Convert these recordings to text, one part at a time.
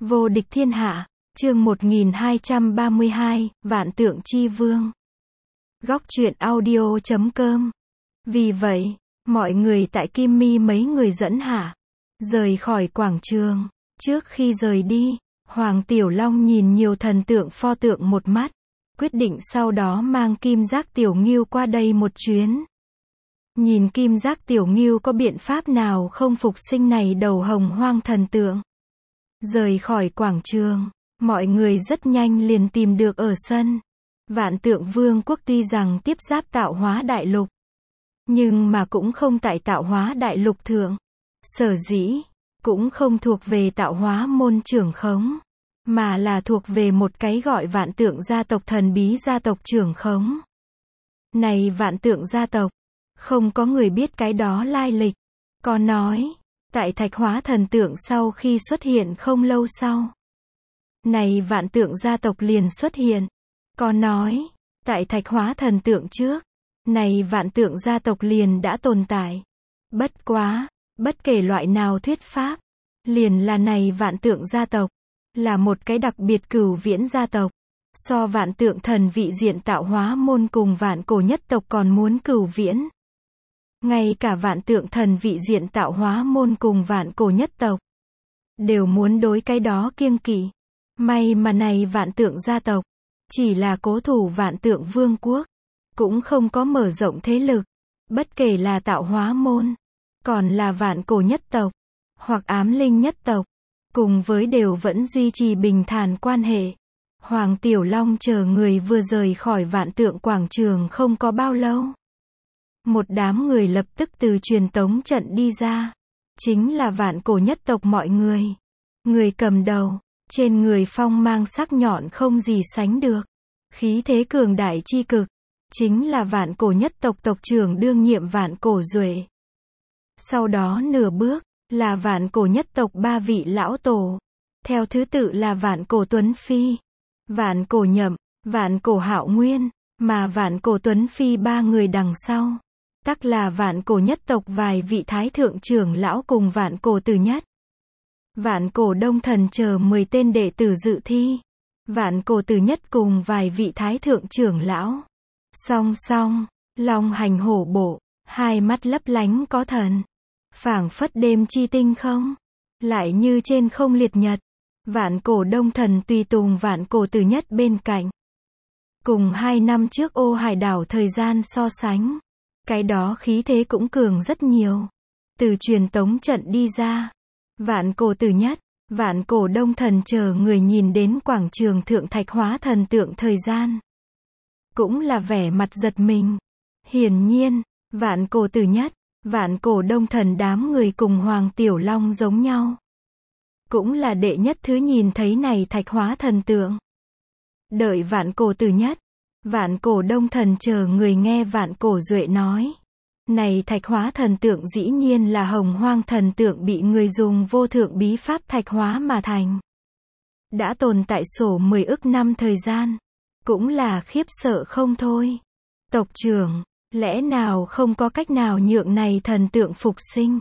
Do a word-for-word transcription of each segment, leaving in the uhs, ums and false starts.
Vô địch thiên hạ, chương một nghìn hai trăm ba mươi hai, Vạn Tượng Chi Vương. Góc truyện audio chấm com. Vì vậy, mọi người tại Kim Mi mấy người dẫn hạ, rời khỏi quảng trường. Trước khi rời đi, Hoàng Tiểu Long nhìn nhiều thần tượng pho tượng một mắt, quyết định sau đó mang Kim Giác Tiểu Ngưu qua đây một chuyến. Nhìn Kim Giác Tiểu Ngưu có biện pháp nào không phục sinh này đầu hồng hoang thần tượng. Rời khỏi quảng trường, mọi người rất nhanh liền tìm được ở sân. Vạn Tượng Vương quốc tuy rằng tiếp giáp Tạo Hóa Đại Lục, nhưng mà cũng không tại Tạo Hóa Đại Lục thượng. Sở dĩ, cũng không thuộc về Tạo Hóa môn trưởng khống, mà là thuộc về một cái gọi Vạn Tượng gia tộc thần bí gia tộc trưởng khống. Này Vạn Tượng gia tộc, không có người biết cái đó lai lịch. Có nói, tại Thạch Hóa thần tượng sau khi xuất hiện không lâu sau, này Vạn Tượng gia tộc liền xuất hiện. Có nói, tại Thạch Hóa thần tượng trước, này Vạn Tượng gia tộc liền đã tồn tại. Bất quá, bất kể loại nào thuyết pháp, liền là này Vạn Tượng gia tộc, là một cái đặc biệt cửu viễn gia tộc. So Vạn Tượng thần vị diện Tạo Hóa môn cùng Vạn Cổ nhất tộc còn muốn cửu viễn. Ngay cả Vạn Tượng thần vị diện Tạo Hóa môn cùng Vạn Cổ nhất tộc, đều muốn đối cái đó kiêng kỵ. May mà này Vạn Tượng gia tộc, chỉ là cố thủ Vạn Tượng vương quốc, cũng không có mở rộng thế lực. Bất kể là Tạo Hóa môn, còn là Vạn Cổ nhất tộc, hoặc Ám Linh nhất tộc, cùng với đều vẫn duy trì bình thản quan hệ. Hoàng Tiểu Long chờ người vừa rời khỏi Vạn Tượng quảng trường không có bao lâu, một đám người lập tức từ truyền tống trận đi ra. Chính là Vạn Cổ nhất tộc mọi người. Người cầm đầu, trên người phong mang sắc nhọn không gì sánh được, khí thế cường đại chi cực, chính là Vạn Cổ nhất tộc tộc trưởng đương nhiệm Vạn Cổ Duệ. Sau đó nửa bước, là Vạn Cổ nhất tộc ba vị lão tổ. Theo thứ tự là Vạn Cổ Tuấn Phi, Vạn Cổ Nhậm, Vạn Cổ Hạo Nguyên, mà Vạn Cổ Tuấn Phi ba người đằng sau, tắc là Vạn Cổ nhất tộc vài vị thái thượng trưởng lão cùng Vạn Cổ Tử Nhất. Vạn Cổ Đông Thần chờ mười tên đệ tử dự thi. Vạn Cổ Tử Nhất cùng vài vị thái thượng trưởng lão. Song song, long hành hổ bộ, hai mắt lấp lánh có thần. Phảng phất đêm chi tinh không, lại như trên không liệt nhật. Vạn Cổ Đông Thần tùy tùng Vạn Cổ Tử Nhất bên cạnh. Cùng hai năm trước Ô Hải đảo thời gian so sánh, cái đó khí thế cũng cường rất nhiều. Từ truyền tống trận đi ra, Vạn Cổ Tử Nhất, Vạn Cổ Đông Thần chờ người nhìn đến quảng trường thượng Thạch Hóa thần tượng thời gian, cũng là vẻ mặt giật mình. Hiển nhiên, Vạn Cổ Tử Nhất, Vạn Cổ Đông Thần đám người cùng Hoàng Tiểu Long giống nhau, cũng là đệ nhất thứ nhìn thấy này Thạch Hóa thần tượng. Đợi Vạn Cổ Tử Nhất, Vạn Cổ Đông Thần chờ người nghe Vạn Cổ Duệ nói, này Thạch Hóa thần tượng dĩ nhiên là hồng hoang thần tượng bị người dùng vô thượng bí pháp thạch hóa mà thành. Đã tồn tại sổ mười ức năm thời gian, cũng là khiếp sợ không thôi. Tộc trưởng, lẽ nào không có cách nào nhượng này thần tượng phục sinh?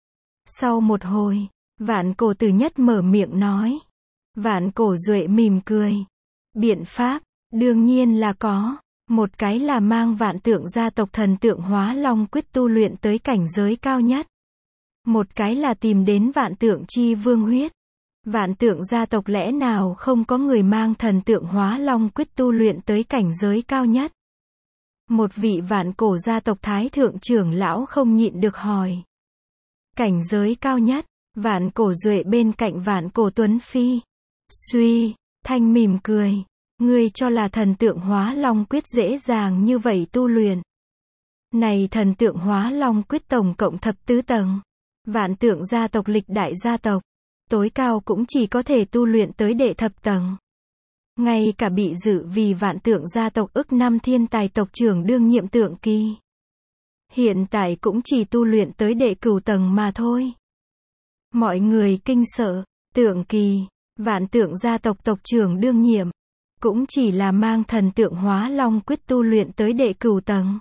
Sau một hồi, Vạn Cổ Tử Nhất mở miệng nói. Vạn Cổ Duệ mỉm cười. Biện pháp, đương nhiên là có. Một cái là mang Vạn Tượng gia tộc thần tượng hóa long quyết tu luyện tới cảnh giới cao nhất. Một cái là tìm đến Vạn Tượng chi vương huyết. Vạn Tượng gia tộc lẽ nào không có người mang thần tượng hóa long quyết tu luyện tới cảnh giới cao nhất? Một vị Vạn Cổ gia tộc thái thượng trưởng lão không nhịn được hỏi. Cảnh giới cao nhất, Vạn Cổ Duệ bên cạnh Vạn Cổ Tuấn Phi. Suy, thanh mỉm cười. Ngươi cho là thần tượng hóa long quyết dễ dàng như vậy tu luyện. Này thần tượng hóa long quyết tổng cộng thập tứ tầng. Vạn Tượng gia tộc lịch đại gia tộc, tối cao cũng chỉ có thể tu luyện tới đệ thập tầng. Ngay cả bị dự vì Vạn Tượng gia tộc ức năm thiên tài tộc trưởng đương nhiệm Tượng Kỳ, hiện tại cũng chỉ tu luyện tới đệ cửu tầng mà thôi. Mọi người kinh sợ. Tượng Kỳ, Vạn Tượng gia tộc tộc trưởng đương nhiệm, cũng chỉ là mang thần tượng hóa long quyết tu luyện tới đệ cửu tầng.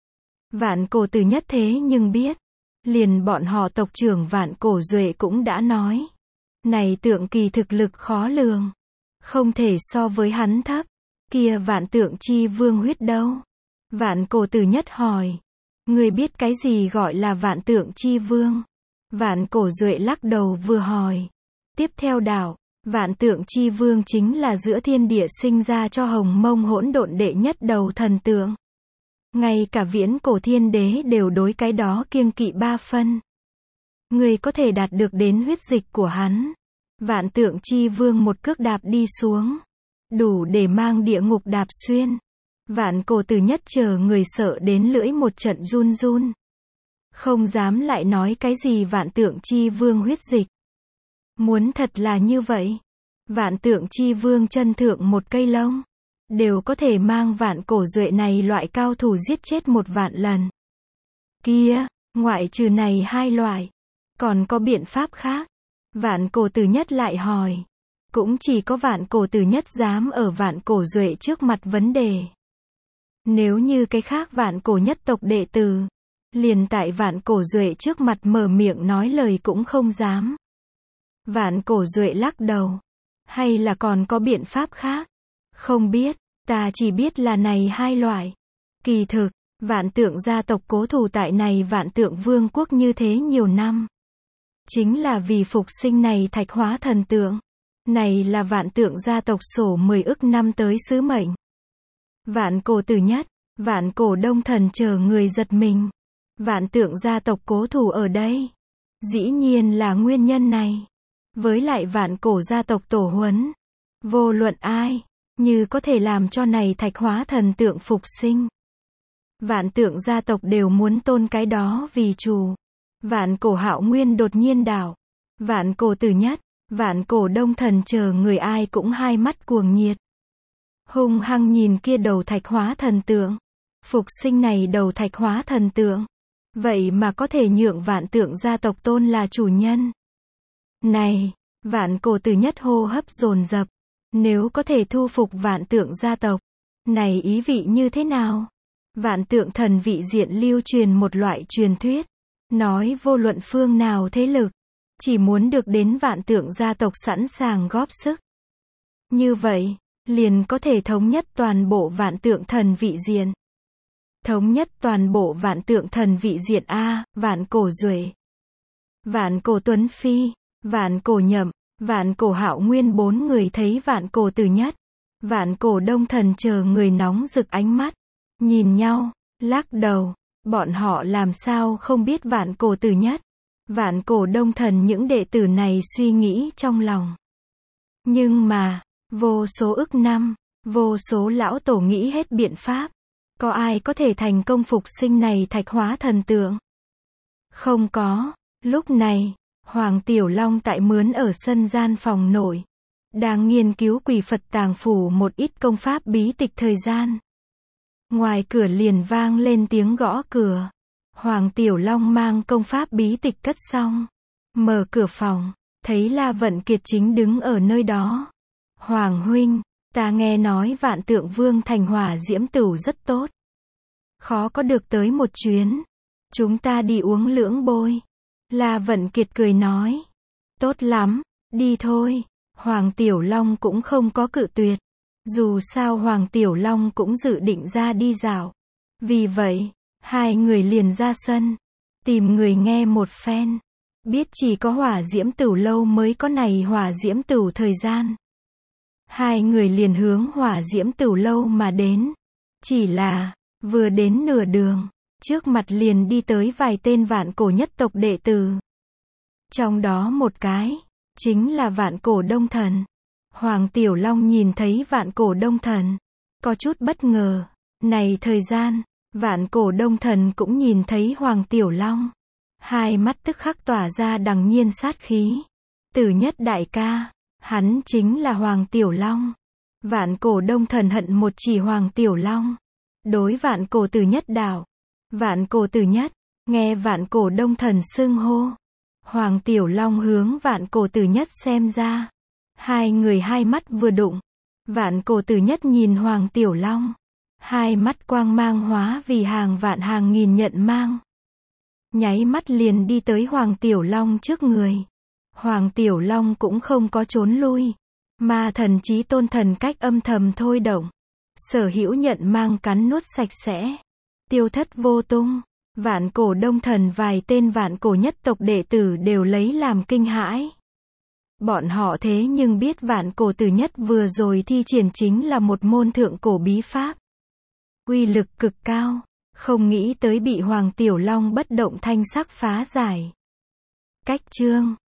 Vạn Cổ Tử Nhất thế nhưng biết, liền bọn họ tộc trưởng Vạn Cổ Duệ cũng đã nói, Này Tượng Kỳ thực lực khó lường. Không thể so với hắn thấp. Kia Vạn Tượng Chi Vương huyết đâu? Vạn Cổ Tử Nhất hỏi. Người biết cái gì gọi là Vạn Tượng Chi Vương? Vạn Cổ Duệ lắc đầu vừa hỏi. Tiếp theo đạo, Vạn Tượng Chi Vương chính là giữa thiên địa sinh ra cho hồng mông hỗn độn đệ nhất đầu thần tượng. Ngay cả viễn cổ thiên đế đều đối cái đó kiêng kỵ ba phân. Người có thể đạt được đến huyết dịch của hắn. Vạn Tượng Chi Vương một cước đạp đi xuống. Đủ để mang địa ngục đạp xuyên. Vạn Cổ Tử Nhất chờ người sợ đến lưỡi một trận run run. Không dám lại nói cái gì Vạn Tượng Chi Vương huyết dịch. Muốn thật là như vậy. Vạn Tượng Chi Vương chân thượng một cây lông. Đều có thể mang Vạn Cổ Duệ này loại cao thủ giết chết một vạn lần. Kia, ngoại trừ này hai loại. Còn có biện pháp khác. Vạn Cổ Tử Nhất lại hỏi. Cũng chỉ có Vạn Cổ Tử Nhất dám ở Vạn Cổ Duệ trước mặt vấn đề. Nếu như cái khác Vạn Cổ nhất tộc đệ tử, liền tại Vạn Cổ Duệ trước mặt mở miệng nói lời cũng không dám. Vạn Cổ Duệ lắc đầu. Hay là còn có biện pháp khác? Không biết, ta chỉ biết là này hai loại. Kỳ thực, Vạn Tượng gia tộc cố thủ tại này Vạn Tượng Vương quốc như thế nhiều năm. Chính là vì phục sinh này thạch hóa thần tượng. Này là Vạn Tượng gia tộc sổ mười ức năm tới sứ mệnh. Vạn Cổ Tử Nhất, Vạn Cổ Đông Thần chờ người giật mình. Vạn Tượng gia tộc cố thủ ở đây. Dĩ nhiên là nguyên nhân này. Với lại Vạn Cổ gia tộc tổ huấn. Vô luận ai, như có thể làm cho này thạch hóa thần tượng phục sinh. Vạn Tượng gia tộc đều muốn tôn cái đó vì chủ. Vạn Cổ Hạo Nguyên đột nhiên đảo. Vạn Cổ Tử Nhất, Vạn Cổ Đông Thần chờ người ai cũng hai mắt cuồng nhiệt. Hung hăng nhìn kia đầu thạch hóa thần tượng. Phục sinh này đầu thạch hóa thần tượng. Vậy mà có thể nhượng Vạn Tượng gia tộc tôn là chủ nhân. Này, Vạn Cổ Tử Nhất hô hấp dồn dập. Nếu có thể thu phục Vạn Tượng gia tộc, này ý vị như thế nào? Vạn Tượng thần vị diện lưu truyền một loại truyền thuyết. Nói vô luận phương nào thế lực, chỉ muốn được đến Vạn Tượng gia tộc sẵn sàng góp sức. Như vậy, liền có thể thống nhất toàn bộ Vạn Tượng thần vị diện. Thống nhất toàn bộ Vạn Tượng thần vị diện A, Vạn Cổ Duệ, Vạn Cổ Tuấn Phi, Vạn Cổ Nhậm, Vạn Cổ Hạo Nguyên bốn người thấy Vạn Cổ Tử Nhất, Vạn Cổ Đông Thần chờ người nóng rực ánh mắt, nhìn nhau, lắc đầu, bọn họ làm sao không biết Vạn Cổ Tử Nhất, Vạn Cổ Đông Thần những đệ tử này suy nghĩ trong lòng. Nhưng mà, vô số ức năm, vô số lão tổ nghĩ hết biện pháp, có ai có thể thành công phục sinh này thạch hóa thần tượng? Không có. Lúc này, Hoàng Tiểu Long tại mướn ở sân gian phòng nội, đang nghiên cứu Quỷ Phật Tàng Phủ một ít công pháp bí tịch thời gian. Ngoài cửa liền vang lên tiếng gõ cửa. Hoàng Tiểu Long mang công pháp bí tịch cất xong, mở cửa phòng, thấy La Vận Kiệt chính đứng ở nơi đó. Hoàng huynh, ta nghe nói Vạn Tượng Vương thành hỏa diễm tửu rất tốt. Khó có được tới một chuyến. Chúng ta đi uống lưỡng bôi. La Vận Kiệt cười nói. Tốt lắm, đi thôi. Hoàng Tiểu Long cũng không có cự tuyệt. Dù sao Hoàng Tiểu Long cũng dự định ra đi dạo. Vì vậy, hai người liền ra sân, tìm người nghe một phen. Biết chỉ có hỏa diễm tửu lâu mới có này hỏa diễm tửu thời gian. Hai người liền hướng hỏa diễm tửu lâu mà đến. Chỉ là, vừa đến nửa đường, trước mặt liền đi tới vài tên Vạn Cổ nhất tộc đệ tử. Trong đó một cái, chính là Vạn Cổ Đông Thần. Hoàng Tiểu Long nhìn thấy Vạn Cổ Đông Thần, có chút bất ngờ. Này thời gian, Vạn Cổ Đông Thần cũng nhìn thấy Hoàng Tiểu Long. Hai mắt tức khắc tỏa ra đằng nhiên sát khí. Tử Nhất đại ca, hắn chính là Hoàng Tiểu Long. Vạn Cổ Đông Thần hận một chỉ Hoàng Tiểu Long. Đối Vạn Cổ Tử Nhất đạo. Vạn Cổ Tử Nhất, nghe Vạn Cổ Đông Thần xưng hô. Hoàng Tiểu Long hướng Vạn Cổ Tử Nhất xem ra. Hai người hai mắt vừa đụng. Vạn Cổ Tử Nhất nhìn Hoàng Tiểu Long. Hai mắt quang mang hóa vì hàng vạn hàng nghìn nhận mang. Nháy mắt liền đi tới Hoàng Tiểu Long trước người. Hoàng Tiểu Long cũng không có trốn lui. Ma thần Chí Tôn thần cách âm thầm thôi động. Sở Hữu nhận mang cắn nuốt sạch sẽ. Tiêu thất vô tung. Vạn cổ đông thần vài tên vạn cổ nhất tộc đệ tử đều lấy làm kinh hãi. Bọn họ thế nhưng biết vạn cổ tử nhất vừa rồi thi triển chính là một môn thượng cổ bí pháp. Uy lực cực cao. Không nghĩ tới bị Hoàng Tiểu Long bất động thanh sắc phá giải. Cách chương